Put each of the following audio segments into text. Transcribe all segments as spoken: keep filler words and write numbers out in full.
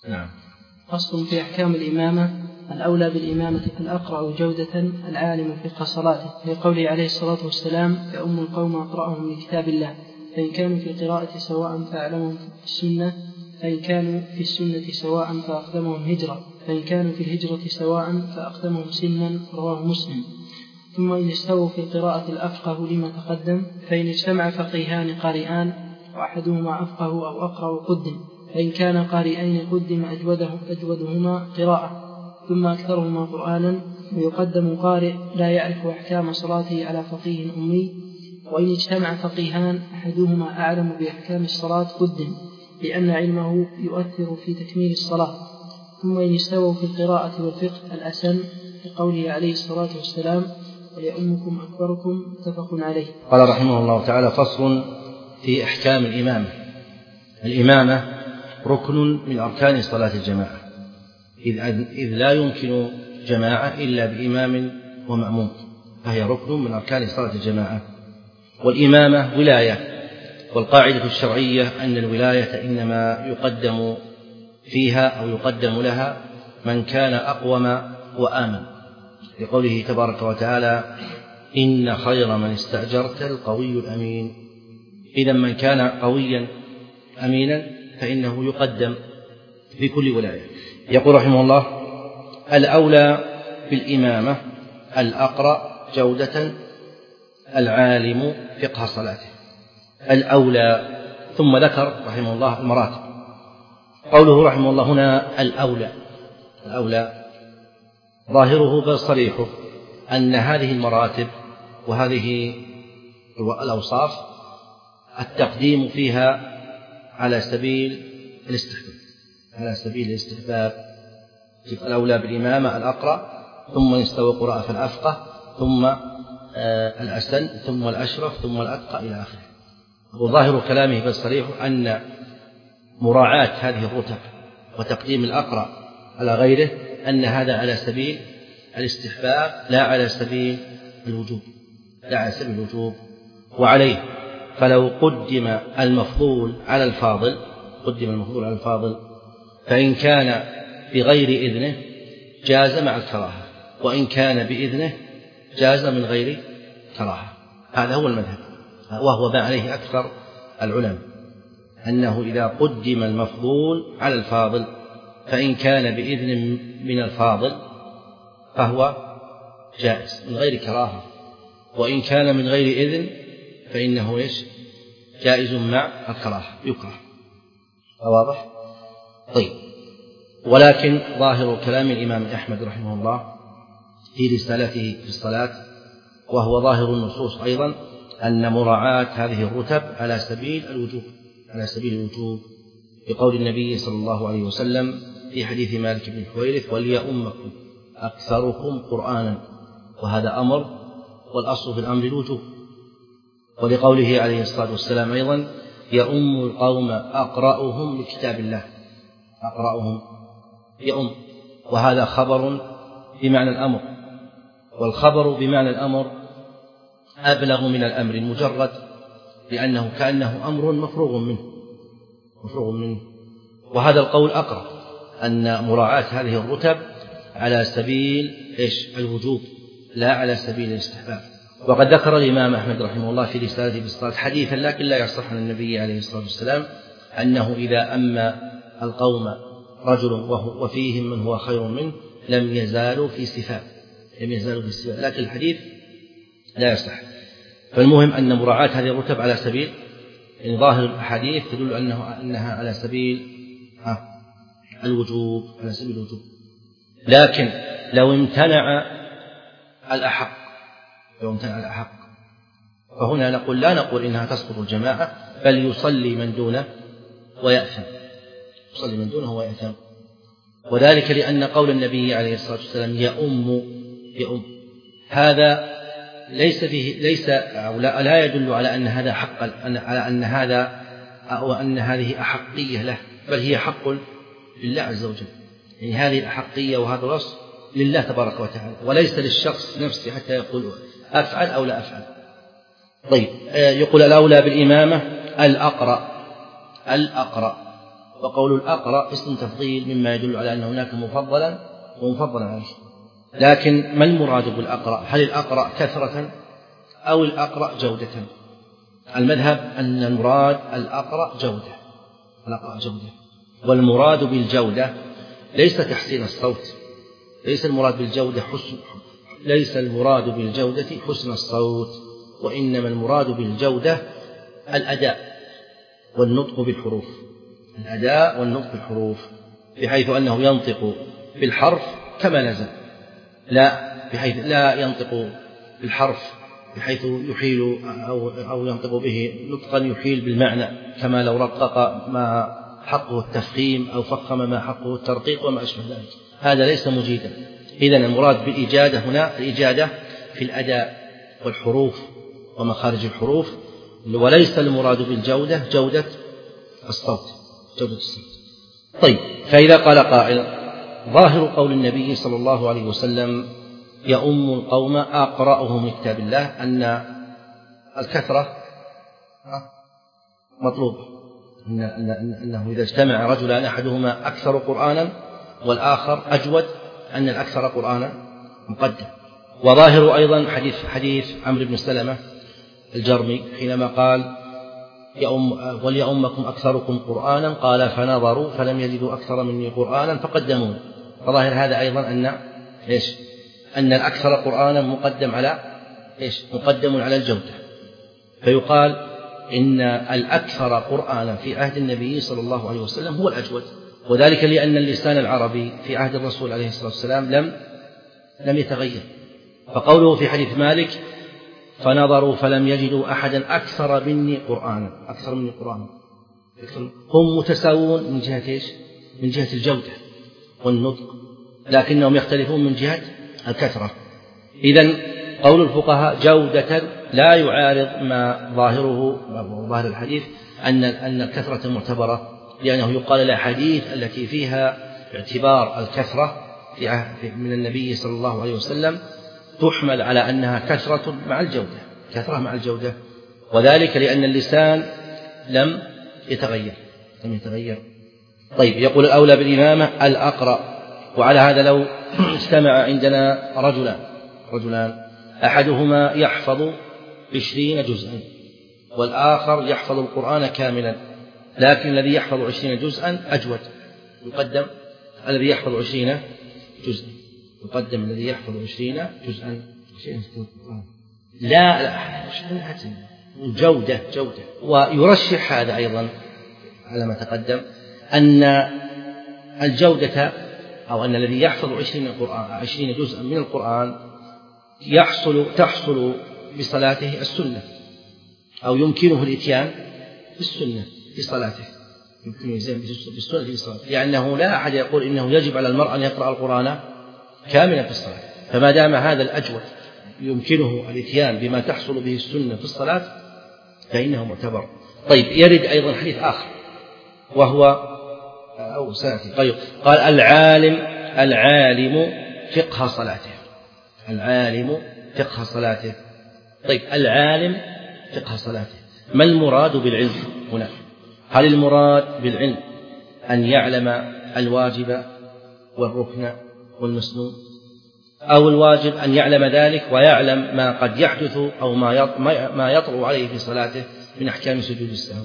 نعم. فصل في أحكام الإمامة. الأولى بالإمامة الأقرأ جودة العالم فقه صلاته، لقوله عليه الصلاة والسلام: يؤم القوم أقرأهم لكتاب الله، فإن كانوا في القراءة سواء فأعلمهم في السنة، فإن كانوا في السنة سواء فأقدمهم هجرة، فإن كانوا في الهجرة سواء فأقدمهم سنا. رواه مسلم. ثم إن استووا في القراءة الأفقه لما تقدم، فإن اجتمع فقيهان قارئان وأحدهما أفقه أو أقرأ قدم، فإن كان قارئين قدم أجودهما قراءة ثم أكثرهما قرآنا، ويقدم قارئ لا يعرف أحكام صلاته على فقيه أمي. وإن اجتمع فقيهان أحدهما أعلم بأحكام الصلاة قدم، لأن علمه يؤثر في تكميل الصلاة. ثم إن استووا في القراءة والفقه الأسن، لقوله عليه الصلاة والسلام: ويؤمكم أكبركم. متفق عليه. قال رحمه الله تعالى: فصل في أحكام الإمامة. الإمامة ركن من أركان صلاة الجماعة، إذ لا يمكن جماعة إلا بإمام ومأموم، فهي ركن من أركان صلاة الجماعة. والإمامة ولاية، والقاعدة الشرعية أن الولاية إنما يقدم فيها أو يقدم لها من كان أقوم وآمن، لقوله تبارك وتعالى: إن خير من استأجرت القوي الأمين. إذا من كان قويا أمينا فإنه يقدم في كل ولاية. يقول رحمه الله: الأولى بالإمامة الأقرأ جودة العالم فقه صلاته. الأولى، ثم ذكر رحمه الله المراتب. قوله رحمه الله هنا الأولى، الأولى ظاهره بل صريحه أن هذه المراتب وهذه الأوصاف التقديم فيها على سبيل الاستحباب، على سبيل الاستحباب. الأولى بالإمامة الأقرأ، ثم يستوى قراءة فالأفقه، ثم آه الأسن، ثم الأشرف، ثم الأتقى إلى آخره. وظاهر كلامه بل صريحه أن مراعاة هذه الرتب وتقديم الأقرأ على غيره أن هذا على سبيل الاستحباب لا على سبيل الوجوب، لا على سبيل الوجوب. وعليه فلو قدم المفضول على الفاضل، قدم المفضول على الفاضل فإن كان بغير إذنه جاز مع الكراهة، وإن كان بإذنه جاز من غير كراهة. هذا هو المذهب، وهو ما عليه أكثر العلماء، أنه إذا قدم المفضول على الفاضل فإن كان بإذن من الفاضل فهو جائز من غير كراهة، وإن كان من غير إذن فإنه إيش؟ جائز مع الكراهة، يكره. واضح؟ طيب. ولكن ظاهر كلام الإمام أحمد رحمه الله في رسالته في الصلاة، وهو ظاهر النصوص أيضا، أن مراعاة هذه الرتب على سبيل الوجوب، على سبيل الوجوب، بقول النبي صلى الله عليه وسلم في حديث مالك بن حويرث: وليؤمكم أكثركم قرآنا. وهذا أمر، والأصل في الأمر الوجوب. ولقوله عليه الصلاة والسلام أيضا: يؤم القوم أقرأهم لكتاب الله. أقرأهم يؤم، وهذا خبر بمعنى الأمر، والخبر بمعنى الأمر أبلغ من الأمر المجرد، لأنه كأنه أمر مفروغ منه، مفروغ منه. وهذا القول أقرب، أن مراعاة هذه الرتب على سبيل إيش؟ الوجوب، لا على سبيل الاستحباب. وقد ذكر الإمام أحمد رحمه الله في رسالته بالصلاة حديثا لكن لا يصح عن النبي عليه الصلاة والسلام أنه إذا أما القوم رجل وفيهم من هو خير منه لم يزالوا في استفاء، لم يزالوا في استفاء، لكن الحديث لا يصح. فالمهم أن مراعاة هذه الرتب على سبيل، يعني ظاهر الأحاديث تدل أنه أنها على سبيل الوجوب، على سبيل الوجوب. لكن لو امتنع الأحق، لو امتنع الأحق فهنا نقول لا نقول إنها تسقط الجماعة، بل يصلي من دونه ويأثم، يصلي من دونه ويأثم. وذلك لأن قول النبي عليه الصلاة والسلام يؤم يؤم هذا ليس فيه، ليس أو لا, لا يدل على أن هذا حق، على أن هذا أو أن هذه أحقية له، بل هي حق لله عز وجل. يعني هذه الأحقية وهذا الوصف لله تبارك وتعالى، وليس للشخص نفسه حتى يقول أفعل أو لا أفعل. طيب، يقول الأولى بالإمامة الأقرأ، الأقرأ، وقول الأقرأ اسم تفضيل مما يدل على أن هناك مفضلا ومفضلا عليه. لكن ما المراد بالأقرأ؟ هل الأقرأ كثرة أو الأقرأ جودة؟ المذهب أن المراد الأقرأ جودة، الأقرأ جودة. والمراد بالجودة ليس تحسين الصوت، ليس المراد بالجودة حسن ليس المراد بالجودة حسن الصوت، وإنما المراد بالجودة الأداء والنطق بالحروف، الأداء والنطق بالحروف، بحيث أنه ينطق بالحرف كما نزل، لا بحيث لا ينطق بالحرف بحيث يحيل أو أو ينطق به نطقا يحيل بالمعنى، كما لو رقق ما حقه التفخيم أو فخم ما حقه الترقيق وما أشبه ذلك، هذا ليس مجيدا. إذن المراد بالإجادة هنا الإجادة في الأداء والحروف ومخارج الحروف، وليس المراد بالجودة جودة الصوت، جودة الصوت. طيب، فإذا قال قائل: ظاهر قول النبي صلى الله عليه وسلم يؤم القوم أقرأهم لكتاب الله أن الكثرة مطلوبة، إن أنه إذا اجتمع رجلان أحدهما أكثر قرآنا والآخر أجود أن الأكثر قرآنا مقدم. وظاهر أيضا حديث حديث عمرو بن سلمة الجرمي حينما قال: يؤم وليؤمكم أكثركم قرآنا، قال: فنظروا فلم يجدوا أكثر مني قرآنا فقدمون. فظاهر هذا أيضا أن إيش؟ أن الأكثر قرآنا مقدم على إيش؟ مقدم على الجودة. فيقال إن الأكثر قرآنا في عهد النبي صلى الله عليه وسلم هو الأجود، وذلك لأن اللسان العربي في عهد الرسول عليه الصلاة والسلام لم لم يتغير. فقوله في حديث مالك: فنظروا فلم يجدوا أحدا أكثر مني قرآنا، أكثر مني قرآنا، هم متساوون من جهة إيش؟ من جهة الجودة والنطق، لكنهم يختلفون من جهة الكثرة. إذن قول الفقهاء جودة لا يعارض ما ظاهره ظاهر الحديث أن أن الكثرة معتبرة، لأنه يقال الأحاديث التي فيها اعتبار الكثرة في من النبي صلى الله عليه وسلم تحمل على أنها كثرة مع الجودة، كثرة مع الجودة، وذلك لأن اللسان لم يتغير لم يتغير. طيب، يقول الأولى بالإمامة الأقرأ. وعلى هذا لو اجتمع عندنا رجلان رجلان أحدهما يحفظ عشرين جزءا والآخر يحفظ القرآن كاملا، لكن الذي يحفظ عشرين جزءا أجود، يقدم الذي يحفظ عشرين جزءا يقدم الذي يحفظ عشرين جزءا. لا لا جودة جودة. ويرشح هذا أيضا على ما تقدم أن الجودة أو أن الذي يحفظ عشرين القرآن عشرين جزءا من القرآن يحصل تحصل بصلاته السنة، أو يمكنه الإتيان بالسنة في صلاته، يمكنه الإتيان بالسنة في صلاته، لأنه لا أحد يقول إنه يجب على المرء أن يقرأ القرآن كاملا في الصلاة، فما دام هذا الأجود يمكنه الإتيان بما تحصل به السنة في الصلاة فإنه معتبر. طيب، يرد أيضا حديث آخر وهو أو سأتي. طيب، قال: العالم العالم فقه صلاته، العالم فقه صلاته. طيب، العالم فقه صلاته، ما المراد بالعلم هنا؟ هل المراد بالعلم أن يعلم الواجب والركن والمسنون، أو الواجب أن يعلم ذلك ويعلم ما قد يحدث أو ما يطرأ عليه في صلاته من أحكام سجود السهو؟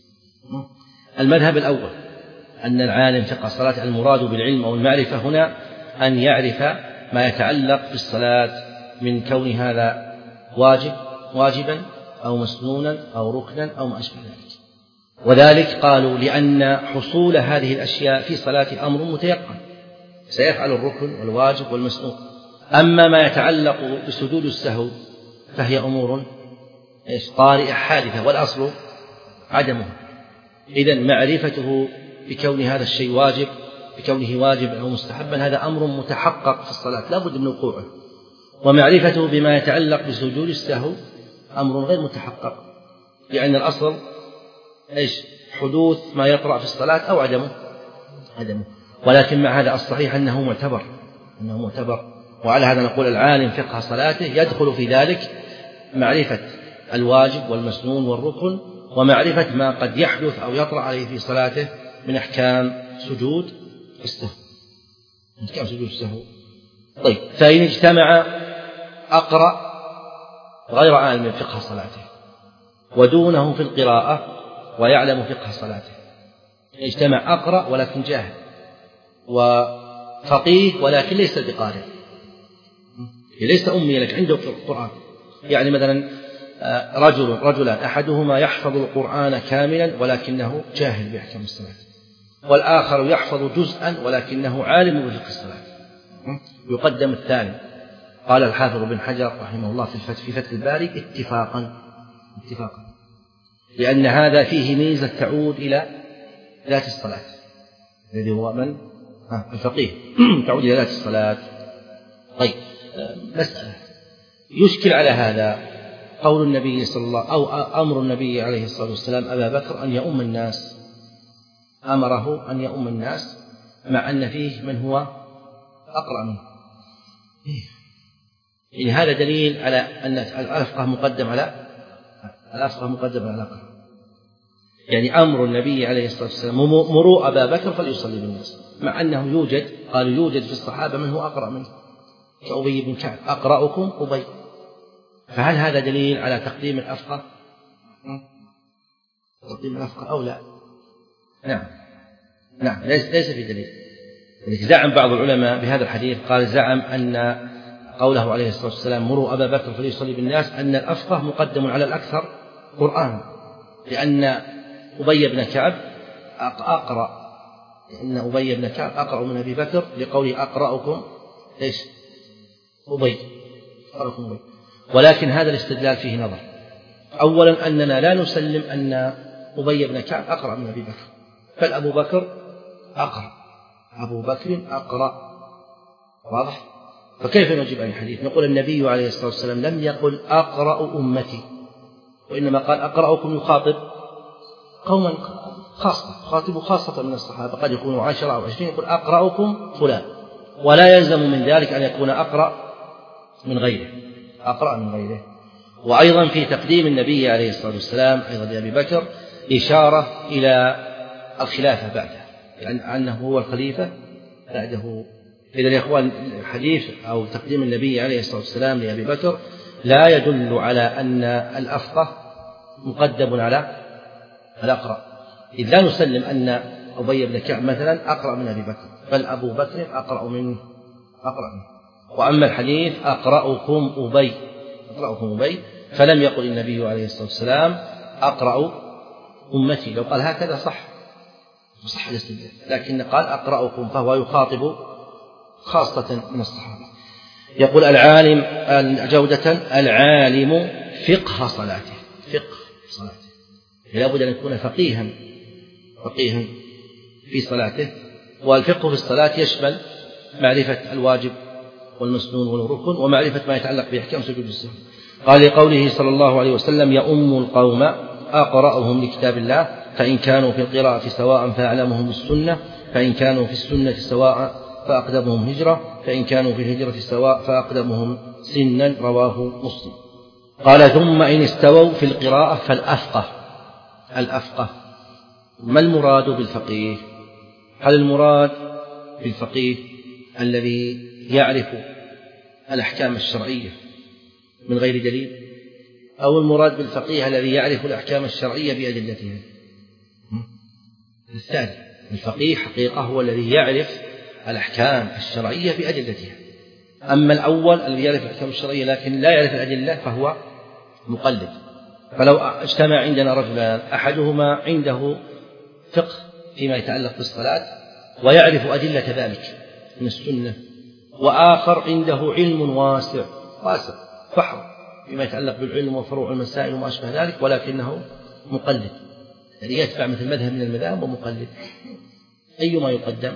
المذهب الأول أن العالم فقه الصلاة المراد بالعلم أو المعرفة هنا أن يعرف ما يتعلق بالصلاة من كون هذا واجب واجبا أو مسنونا أو ركنا أو ما أشبه ذلك. وذلك قالوا لأن حصول هذه الأشياء في صلاة أمر متيقن، سيفعل الركن والواجب والمسنون. أما ما يتعلق بسجود السهو فهي أمور طارئة حادثة والأصل عدمه. إذن معرفته بكون هذا الشيء واجب بكونه واجب أو مستحبا هذا أمر متحقق في الصلاة لا بد من وقوعه، ومعرفته بما يتعلق بسجود السهو أمر غير متحقق، لأن الأصل إيش؟ حدوث ما يطرأ في الصلاة أو عدمه عدمه ولكن مع هذا الصحيح أنه معتبر أنه معتبر وعلى هذا نقول العالم فقه صلاته يدخل في ذلك معرفة الواجب والمسنون والركن، ومعرفة ما قد يحدث أو يطرأ عليه في صلاته من أحكام سجود السهو، من أحكام سجود السهو. طيب، فإن اجتمع أقرأ غير عالم فقه صلاته ودونه في القراءة ويعلم فقه صلاته، اجتمع أقرأ ولكن جاهل، وفقيه ولكن ليس بقارئ، ليس أمي لك عنده القرآن، يعني مثلا رجل رجلان أحدهما يحفظ القرآن كاملا ولكنه جاهل بأحكام الصلاة، والآخر يحفظ جزءا ولكنه عالم بفقه الصلاة، يقدم الثاني. قال الحافظ بن حجر رحمه الله في في فتح الباري اتفاقا اتفاقا لأن هذا فيه ميزة تعود إلى ذات الصلاة، الذي هو من الفقيه تعود إلى ذات الصلاة. طيب، مسألة يشكل على هذا قول النبي صلى الله أو أمر النبي عليه الصلاة والسلام أبا بكر أن يؤم الناس، أمره أن يؤم الناس مع أن فيه من هو أقرأ منه. يعني هذا دليل على أن الأفقه مقدم على الأفقه مقدم على الأقرأ. يعني أمر النبي عليه الصلاة والسلام مروا أبا بكر فليصلي بالناس، مع أنه يوجد قالوا يوجد في الصحابة من هو أقرأ منه كأبي بن كعب، أقرأكم أبي. فهل هذا دليل على تقديم الأفقه تقديم الأفقه أو لا؟ نعم نعم ليس ليس في دليل. زعم بعض العلماء بهذا الحديث، قال زعم أن قوله عليه الصلاة والسلام مروا أبا بكر فليصلي بالناس أن الأفقه مقدم على الأكثر قرآن، لأن أبي بن كعب أقرأ لأن أبي بن كعب أقرأ من أبي بكر لقوله أقرأكم إيش أبي أقرأكم أبي. ولكن هذا الاستدلال فيه نظر. أولا أننا لا نسلم أن أبي بن كعب أقرأ من أبي بكر، بل أبو بكر أقرأ أبو بكر أقرأ. واضح؟ فكيف نجيب عن الحديث؟ نقول النبي عليه الصلاة والسلام لم يقل أقرأ أمتي، وإنما قال أقرأكم، يخاطب قوما خاصة، خاطب خاصة من الصحابة، قد يكونوا عشرة أو عشرين، يقول أقرأكم فلان، ولا يلزم من ذلك أن يكون أقرأ من غيره أقرأ من غيره. وأيضا في تقديم النبي عليه الصلاة والسلام أيضا لأبي بكر إشارة إلى الخلافة بعده، يعني أنه هو الخليفة بعده. إذا يا إخوان الحديث أو تقديم النبي عليه الصلاة والسلام لأبي بكر لا يدل على أن الأفقه مقدم على الأقرأ، إذ لا نسلم أن أبي بن كعب مثلا أقرأ من أبي بكر، بل أبو بكر أقرأ منه أقرأ منه. وأما الحديث أقرأكم أبي أقرأكم أبي فلم يقل النبي عليه الصلاة والسلام أقرأ أمتي، لو قال هكذا صح صح الاستدلال، لكن قال أقرأكم، فهو يخاطب خاصة من الصحابة. يقول العالم جودة العالم فقه صلاته، فقه صلاته، لا بد أن يكون فقيها فقيها في صلاته. والفقه في الصلاة يشمل معرفة الواجب والمسنون والركن ومعرفة ما يتعلق بأحكام سجود السهو. قال لقوله صلى الله عليه وسلم يؤم القوم أقرأهم لكتاب الله، فإن كانوا في القراءة سواء فأعلمهم السنة، فإن كانوا في السنة سواء فأقدمهم هجرة، فإن كانوا في الهجرة سواء فأقدمهم سنا، رواه مسلم. قال ثم إن استووا في القراءة فالأفقه. الأفقه ما المراد بالفقيه؟ هل المراد بالفقيه الذي يعرف الأحكام الشرعية من غير دليل، أو المراد بالفقيه الذي يعرف الأحكام الشرعية بأدلتها؟ الثاني، الفقيه حقيقة هو الذي يعرف الأحكام الشرعية بأدلتها. أما الأول الذي يعرف الأحكام الشرعية لكن لا يعرف الأدلة فهو مقلد. فلو اجتمع عندنا رجلان أحدهما عنده فقه فيما يتعلق بالصلاة ويعرف أدلة ذلك من السنة، وآخر عنده علم واسع واسع بحر فيما يتعلق بالعلم وفروع المسائل وما أشبه ذلك، ولكنه مقلد، يعني يتبع مثل مذهب من المذاهب ومقلد، أيما يقدم؟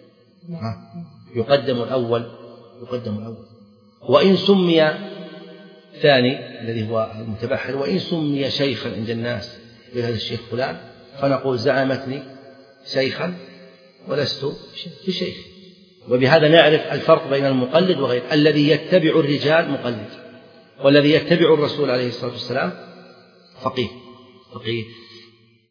يقدم الأول يقدم الأول. وإن سمي ثاني الذي هو المتبحر، وإن سمي شيخا عند الناس بهذا الشيخ فلان، فنقول زعمتني شيخا ولست بشيخ. وبهذا نعرف الفرق بين المقلد وغيره. الذي يتبع الرجال مقلد، والذي يتبع الرسول عليه الصلاة والسلام فقيه فقيه